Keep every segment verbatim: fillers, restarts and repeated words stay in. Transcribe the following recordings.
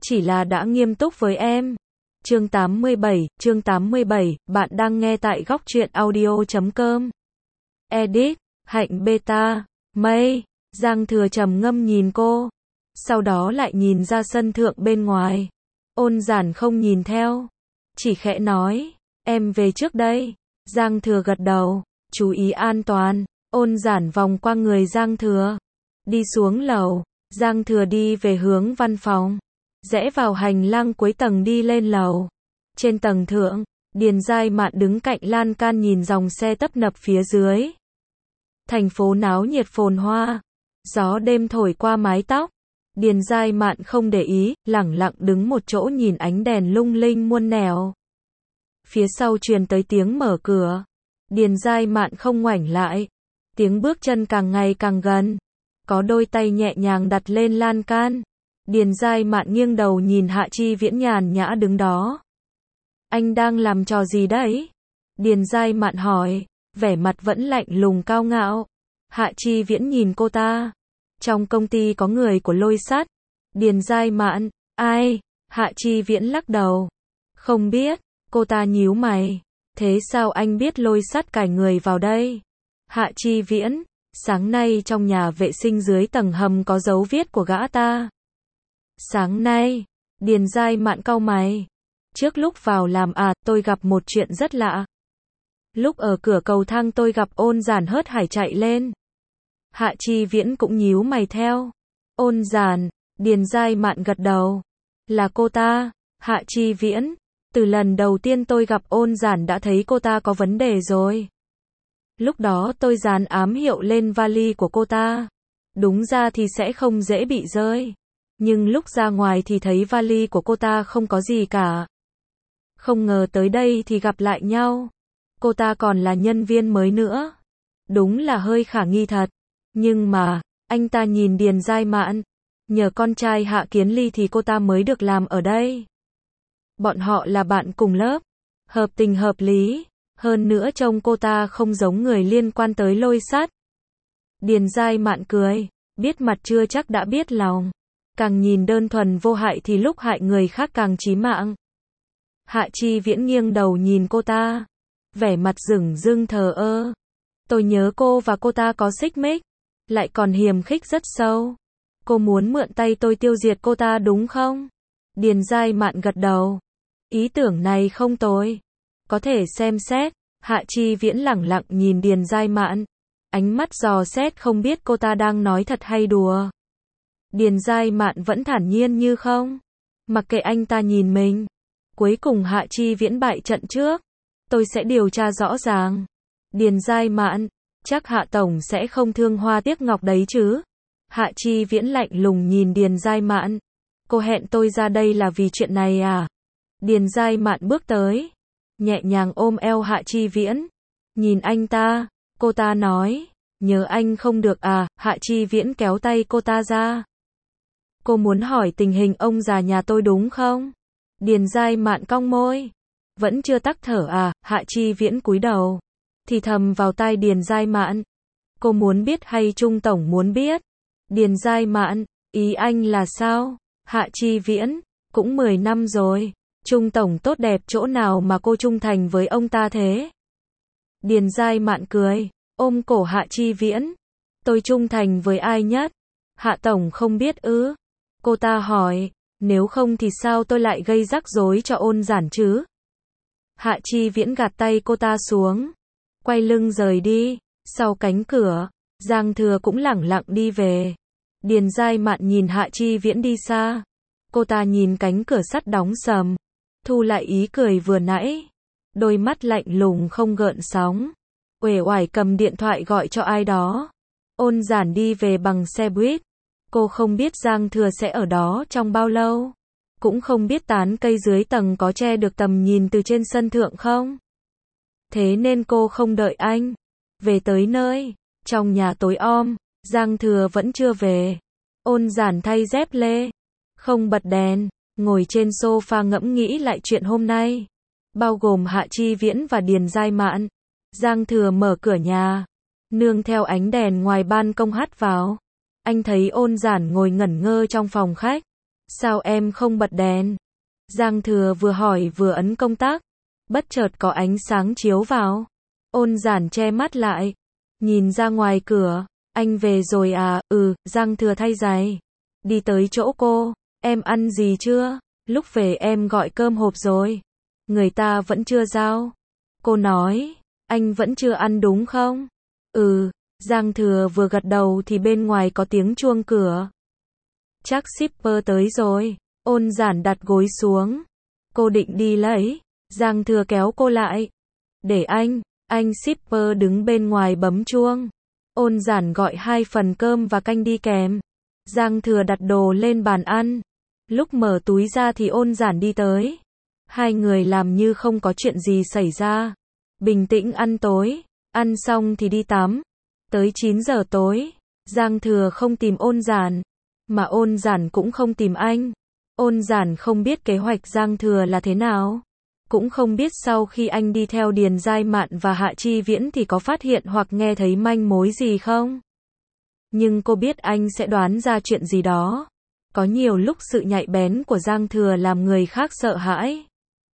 chỉ là đã nghiêm túc với em. Chương tám mươi bảy, chương tám mươi bảy, bạn đang nghe tại góc truyện audio chấm com. Edit, Hạnh Beta, Mây, Giang Thừa trầm ngâm nhìn cô, sau đó lại nhìn ra sân thượng bên ngoài. Ôn Giản không nhìn theo, chỉ khẽ nói, em về trước đây. Giang Thừa gật đầu, chú ý an toàn. Ôn Giản vòng qua người Giang Thừa, đi xuống lầu. Giang Thừa đi về hướng văn phòng, rẽ vào hành lang cuối tầng đi lên lầu. Trên tầng thượng, Điền Giai Mạn đứng cạnh lan can nhìn dòng xe tấp nập phía dưới. Thành phố náo nhiệt phồn hoa, gió đêm thổi qua mái tóc. Điền Giai Mạn không để ý, lẳng lặng đứng một chỗ nhìn ánh đèn lung linh muôn nẻo. Phía sau truyền tới tiếng mở cửa. Điền Giai Mạn không ngoảnh lại. Tiếng bước chân càng ngày càng gần. Có đôi tay nhẹ nhàng đặt lên lan can. Điền Giai Mạn nghiêng đầu nhìn Hạ Chi Viễn nhàn nhã đứng đó. Anh đang làm trò gì đấy? Điền Giai Mạn hỏi, vẻ mặt vẫn lạnh lùng cao ngạo. Hạ Chi Viễn nhìn cô ta. Trong công ty có người của Lôi Sắt. Điền Giai Mạn, ai? Hạ Chi Viễn lắc đầu. Không biết. Cô ta nhíu mày. Thế sao anh biết Lôi Sắt cài người vào đây? Hạ Chi Viễn, sáng nay trong nhà vệ sinh dưới tầng hầm có dấu viết của gã ta. Sáng nay, Điền Giai Mạn cau mày. Trước lúc vào làm à, tôi gặp một chuyện rất lạ. Lúc ở cửa cầu thang tôi gặp Ôn Giản hớt hải chạy lên. Hạ Chi Viễn cũng nhíu mày theo. Ôn Giản, Điền Giai Mạn gật đầu. Là cô ta. Hạ Chi Viễn, từ lần đầu tiên tôi gặp Ôn Giản đã thấy cô ta có vấn đề rồi. Lúc đó tôi dán ám hiệu lên vali của cô ta. Đúng ra thì sẽ không dễ bị rơi. Nhưng lúc ra ngoài thì thấy vali của cô ta không có gì cả. Không ngờ tới đây thì gặp lại nhau. Cô ta còn là nhân viên mới nữa. Đúng là hơi khả nghi thật. Nhưng mà, anh ta nhìn Điền Giai Mạn. Nhờ con trai Hạ Kiến Ly thì cô ta mới được làm ở đây. Bọn họ là bạn cùng lớp. Hợp tình hợp lý. Hơn nữa trông cô ta không giống người liên quan tới Lôi Sắt. Điền Giai Mạn cười. Biết mặt chưa chắc đã biết lòng. Càng nhìn đơn thuần vô hại thì lúc hại người khác càng chí mạng. Hạ Chi Viễn nghiêng đầu nhìn cô ta. Vẻ mặt dửng dưng thờ ơ. Tôi nhớ cô và cô ta có xích mích. Lại còn hiềm khích rất sâu. Cô muốn mượn tay tôi tiêu diệt cô ta đúng không? Điền Giai Mạn gật đầu. Ý tưởng này không tồi. Có thể xem xét. Hạ Chi Viễn lẳng lặng nhìn Điền Giai Mạn. Ánh mắt dò xét không biết cô ta đang nói thật hay đùa. Điền Giai Mạn vẫn thản nhiên như không. Mặc kệ anh ta nhìn mình. Cuối cùng Hạ Chi Viễn bại trận trước. Tôi sẽ điều tra rõ ràng. Điền Giai Mạn, chắc Hạ Tổng sẽ không thương hoa tiếc ngọc đấy chứ. Hạ Chi Viễn lạnh lùng nhìn Điền Giai Mạn. Cô hẹn tôi ra đây là vì chuyện này à? Điền Giai Mạn bước tới. Nhẹ nhàng ôm eo Hạ Chi Viễn. Nhìn anh ta, cô ta nói. Nhớ anh không được à? Hạ Chi Viễn kéo tay cô ta ra. Cô muốn hỏi tình hình ông già nhà tôi đúng không? Điền Giai Mạn cong môi. Vẫn chưa tắc thở à? Hạ Chi Viễn cúi đầu. Thì thầm vào tai Điền Giai Mạn. Cô muốn biết hay Trung Tổng muốn biết? Điền Giai Mạn, ý anh là sao? Hạ Chi Viễn, cũng mười năm rồi. Trung Tổng tốt đẹp chỗ nào mà cô trung thành với ông ta thế? Điền Giai Mạn cười, ôm cổ Hạ Chi Viễn. Tôi trung thành với ai nhất? Hạ Tổng không biết ư? Cô ta hỏi, nếu không thì sao tôi lại gây rắc rối cho Ôn Giản chứ? Hạ Chi Viễn gạt tay cô ta xuống. Quay lưng rời đi. Sau cánh cửa, Giang Thừa cũng lẳng lặng đi về. Điền Giai Mạn nhìn Hạ Chi Viễn đi xa. Cô ta nhìn cánh cửa sắt đóng sầm. Thu lại ý cười vừa nãy. Đôi mắt lạnh lùng không gợn sóng. Uể oải cầm điện thoại gọi cho ai đó. Ôn Giản đi về bằng xe buýt. Cô không biết Giang Thừa sẽ ở đó trong bao lâu. Cũng không biết tán cây dưới tầng có che được tầm nhìn từ trên sân thượng không. Thế nên cô không đợi anh. Về tới nơi, trong nhà tối om, Giang Thừa vẫn chưa về. Ôn Giản thay dép lê, không bật đèn, ngồi trên sofa ngẫm nghĩ lại chuyện hôm nay. Bao gồm Hạ Chi Viễn và Điền Giai Mạn. Giang Thừa mở cửa nhà. Nương theo ánh đèn ngoài ban công hắt vào. Anh thấy Ôn Giản ngồi ngẩn ngơ trong phòng khách. Sao em không bật đèn? Giang Thừa vừa hỏi vừa ấn công tắc. Bất chợt có ánh sáng chiếu vào. Ôn Giản che mắt lại. Nhìn ra ngoài cửa. Anh về rồi à? Ừ, Giang Thừa thay giày. Đi tới chỗ cô. Em ăn gì chưa? Lúc về em gọi cơm hộp rồi. Người ta vẫn chưa giao. Cô nói. Anh vẫn chưa ăn đúng không? Ừ. Giang Thừa vừa gật đầu thì bên ngoài có tiếng chuông cửa. Chắc shipper tới rồi. Ôn Giản đặt gối xuống. Cô định đi lấy. Giang Thừa kéo cô lại. Để anh. Anh shipper đứng bên ngoài bấm chuông. Ôn Giản gọi hai phần cơm và canh đi kèm. Giang Thừa đặt đồ lên bàn ăn. Lúc mở túi ra thì Ôn Giản đi tới. Hai người làm như không có chuyện gì xảy ra. Bình tĩnh ăn tối. Ăn xong thì đi tắm. Tới chín giờ tối. Giang Thừa không tìm Ôn Giản. Mà Ôn Giản cũng không tìm anh. Ôn Giản không biết kế hoạch Giang Thừa là thế nào. Cũng không biết sau khi anh đi theo Điền Giai Mạn và Hạ Chi Viễn thì có phát hiện hoặc nghe thấy manh mối gì không. Nhưng cô biết anh sẽ đoán ra chuyện gì đó. Có nhiều lúc sự nhạy bén của Giang Thừa làm người khác sợ hãi.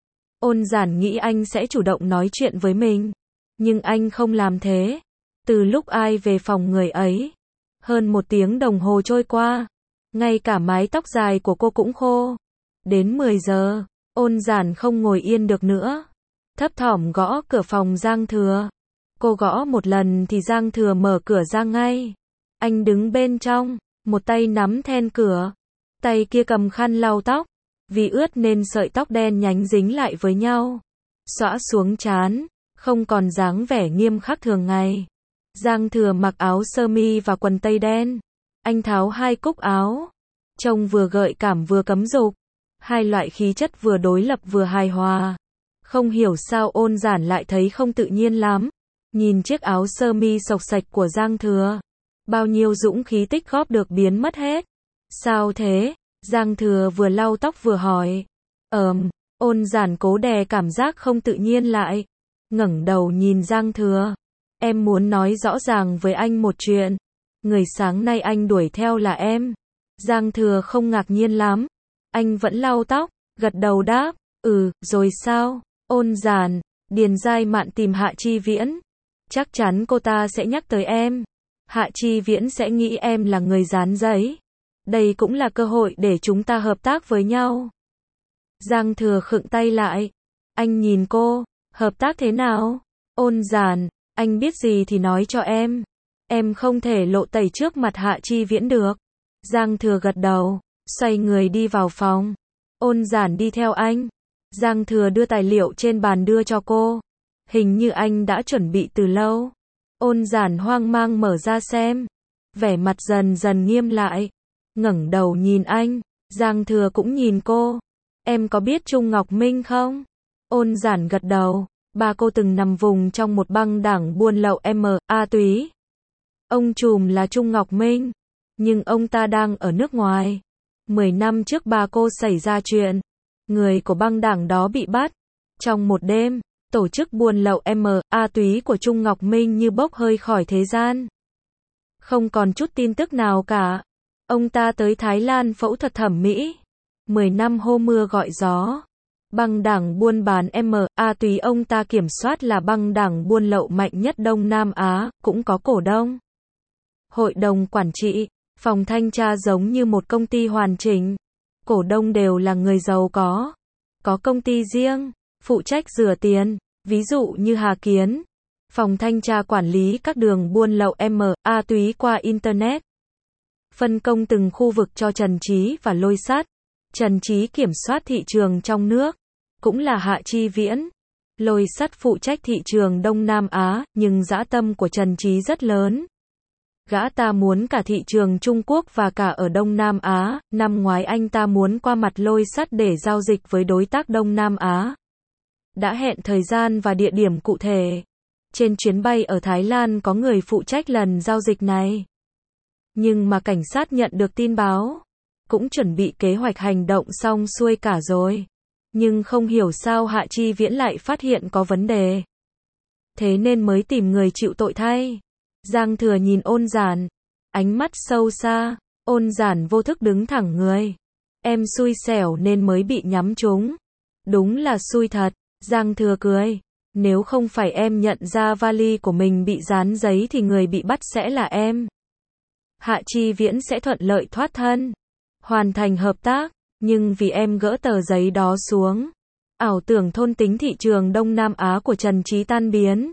Ôn Giản nghĩ anh sẽ chủ động nói chuyện với mình. Nhưng anh không làm thế. Từ lúc ai về phòng người ấy. Hơn một tiếng đồng hồ trôi qua. Ngay cả mái tóc dài của cô cũng khô. Đến mười giờ. Ôn Giản không ngồi yên được nữa. Thấp thỏm gõ cửa phòng Giang Thừa. Cô gõ một lần thì Giang Thừa mở cửa ra ngay. Anh đứng bên trong. Một tay nắm then cửa. Tay kia cầm khăn lau tóc. Vì ướt nên sợi tóc đen nhánh dính lại với nhau. Xõa xuống trán. Không còn dáng vẻ nghiêm khắc thường ngày. Giang Thừa mặc áo sơ mi và quần tây đen. Anh tháo hai cúc áo. Trông vừa gợi cảm vừa cấm dục. Hai loại khí chất vừa đối lập vừa hài hòa. Không hiểu sao Ôn Giản lại thấy không tự nhiên lắm. Nhìn chiếc áo sơ mi xộc xạch của Giang Thừa. Bao nhiêu dũng khí tích góp được biến mất hết. Sao thế? Giang Thừa vừa lau tóc vừa hỏi. Ờm, Ôn Giản cố đè cảm giác không tự nhiên lại. Ngẩng đầu nhìn Giang Thừa. Em muốn nói rõ ràng với anh một chuyện. Người sáng nay anh đuổi theo là em. Giang Thừa không ngạc nhiên lắm. Anh vẫn lau tóc, gật đầu đáp. Ừ, rồi sao? Ôn Giản, Điền Giai Mạn tìm Hạ Chi Viễn. Chắc chắn cô ta sẽ nhắc tới em. Hạ Chi Viễn sẽ nghĩ em là người dán giấy. Đây cũng là cơ hội để chúng ta hợp tác với nhau. Giang Thừa khựng tay lại. Anh nhìn cô. Hợp tác thế nào? Ôn Giản, anh biết gì thì nói cho em. Em không thể lộ tẩy trước mặt Hạ Chi Viễn được. Giang Thừa gật đầu. Xoay người đi vào phòng. Ôn Giản đi theo anh. Giang Thừa đưa tài liệu trên bàn đưa cho cô. Hình như anh đã chuẩn bị từ lâu. Ôn Giản hoang mang mở ra xem. Vẻ mặt dần dần nghiêm lại. Ngẩng đầu nhìn anh. Giang Thừa cũng nhìn cô. Em có biết Trung Ngọc Minh không? Ôn Giản gật đầu. Ba cô từng nằm vùng trong một băng đảng buôn lậu ma túy. Ông trùm là Trung Ngọc Minh. Nhưng ông ta đang ở nước ngoài. Mười năm trước ba cô xảy ra chuyện. Người của băng đảng đó bị bắt. Trong một đêm, tổ chức buôn lậu ma túy của Trung Ngọc Minh như bốc hơi khỏi thế gian. Không còn chút tin tức nào cả. Ông ta tới Thái Lan phẫu thuật thẩm mỹ. Mười năm hô mưa gọi gió. Băng đảng buôn bán ma túy ông ta kiểm soát là băng đảng buôn lậu mạnh nhất Đông Nam Á, cũng có cổ đông. Hội đồng quản trị, phòng thanh tra giống như một công ty hoàn chỉnh. Cổ đông đều là người giàu có. Có công ty riêng, phụ trách rửa tiền, ví dụ như Hà Kiến. Phòng thanh tra quản lý các đường buôn lậu ma túy qua Internet. Phân công từng khu vực cho Trần Trí và Lôi Sắt. Trần Trí kiểm soát thị trường trong nước, cũng là Hạ Chi Viễn. Lôi Sắt phụ trách thị trường Đông Nam Á, nhưng dã tâm của Trần Trí rất lớn. Gã ta muốn cả thị trường Trung Quốc và cả ở Đông Nam Á, năm ngoái anh ta muốn qua mặt Lôi Sắt để giao dịch với đối tác Đông Nam Á. Đã hẹn thời gian và địa điểm cụ thể. Trên chuyến bay ở Thái Lan có người phụ trách lần giao dịch này. Nhưng mà cảnh sát nhận được tin báo. Cũng chuẩn bị kế hoạch hành động xong xuôi cả rồi. Nhưng không hiểu sao Hạ Chi Viễn lại phát hiện có vấn đề. Thế nên mới tìm người chịu tội thay. Giang Thừa nhìn Ôn Giản. Ánh mắt sâu xa. Ôn Giản vô thức đứng thẳng người. Em xui xẻo nên mới bị nhắm trúng. Đúng là xui thật, Giang Thừa cười. Nếu không phải em nhận ra vali của mình bị dán giấy thì người bị bắt sẽ là em. Hạ Chi Viễn sẽ thuận lợi thoát thân, hoàn thành hợp tác, nhưng vì em gỡ tờ giấy đó xuống, ảo tưởng thôn tính thị trường Đông Nam Á của Trần Trí tan biến.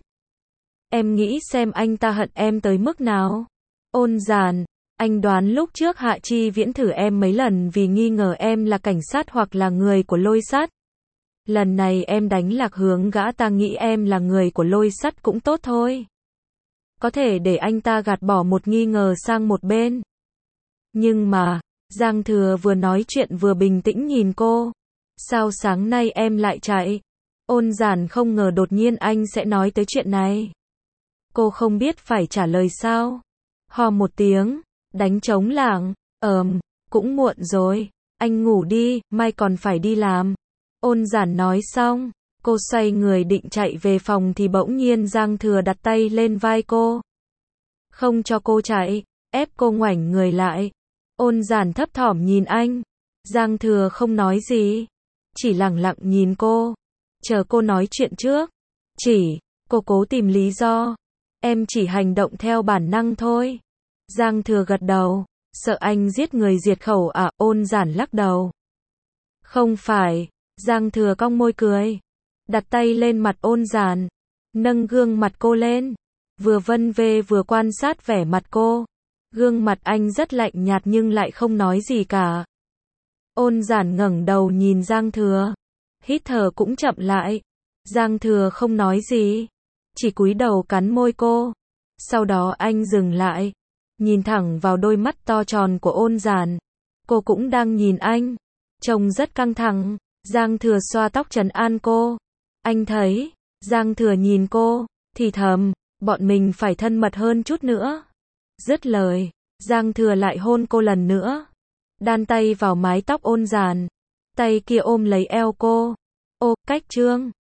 Em nghĩ xem anh ta hận em tới mức nào. Ôn Giản, anh đoán lúc trước Hạ Chi Viễn thử em mấy lần vì nghi ngờ em là cảnh sát hoặc là người của Lôi Sắt. Lần này em đánh lạc hướng gã ta nghĩ em là người của Lôi Sắt cũng tốt thôi. Có thể để anh ta gạt bỏ một nghi ngờ sang một bên. Nhưng mà, Giang Thừa vừa nói chuyện vừa bình tĩnh nhìn cô. Sao sáng nay em lại chạy? Ôn Giản không ngờ đột nhiên anh sẽ nói tới chuyện này. Cô không biết phải trả lời sao. Hò một tiếng, đánh trống lảng, ờm, cũng muộn rồi, anh ngủ đi, mai còn phải đi làm. Ôn Giản nói xong, cô xoay người định chạy về phòng thì bỗng nhiên Giang Thừa đặt tay lên vai cô. Không cho cô chạy, ép cô ngoảnh người lại. Ôn Giản thấp thỏm nhìn anh. Giang Thừa không nói gì, chỉ lặng lặng nhìn cô, chờ cô nói chuyện trước. Chỉ, cô cố tìm lý do. Em chỉ hành động theo bản năng thôi. Giang Thừa gật đầu, sợ anh giết người diệt khẩu à? Ôn Giản lắc đầu. Không phải. Giang Thừa cong môi cười, đặt tay lên mặt Ôn Giản, nâng gương mặt cô lên, vừa vân vê vừa quan sát vẻ mặt cô. Gương mặt anh rất lạnh nhạt nhưng lại không nói gì cả. Ôn Giản ngẩng đầu nhìn Giang Thừa, hít thở cũng chậm lại. Giang Thừa không nói gì, chỉ cúi đầu cắn môi cô. Sau đó anh dừng lại, nhìn thẳng vào đôi mắt to tròn của Ôn Giản. Cô cũng đang nhìn anh, trông rất căng thẳng. Giang Thừa xoa tóc trấn an cô. Anh thấy, Giang Thừa nhìn cô, thì thầm, bọn mình phải thân mật hơn chút nữa. Dứt lời, Giang Thừa lại hôn cô lần nữa, đan tay vào mái tóc Ôn Giản, tay kia ôm lấy eo cô. Ô, cách trương.